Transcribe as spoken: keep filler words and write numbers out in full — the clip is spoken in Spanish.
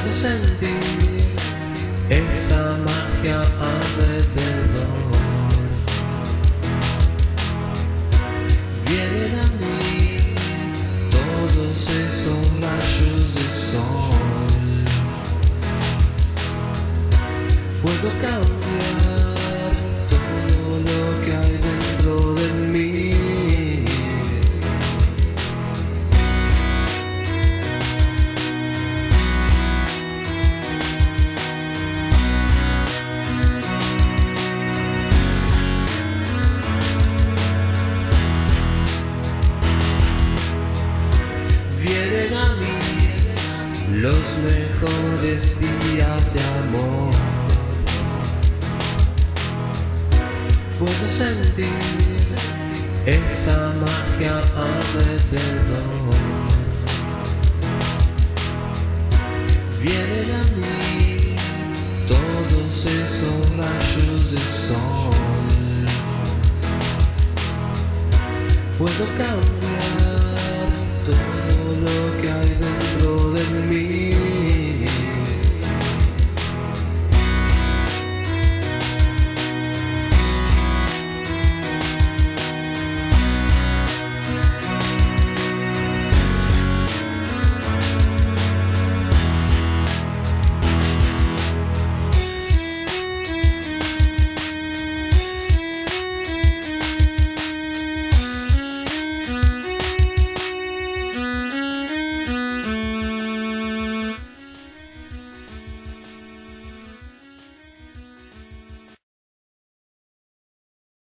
Puedo sentir esa magia alrededor. Vienen a mí todos esos rayos de sol. Puedo cambiar todo lo que hay dentro de mí. Vienen a mí los mejores días de amor. Puedo sentir esa magia alrededor. Vienen a mí todos esos rayos de sol. Puedo cambiar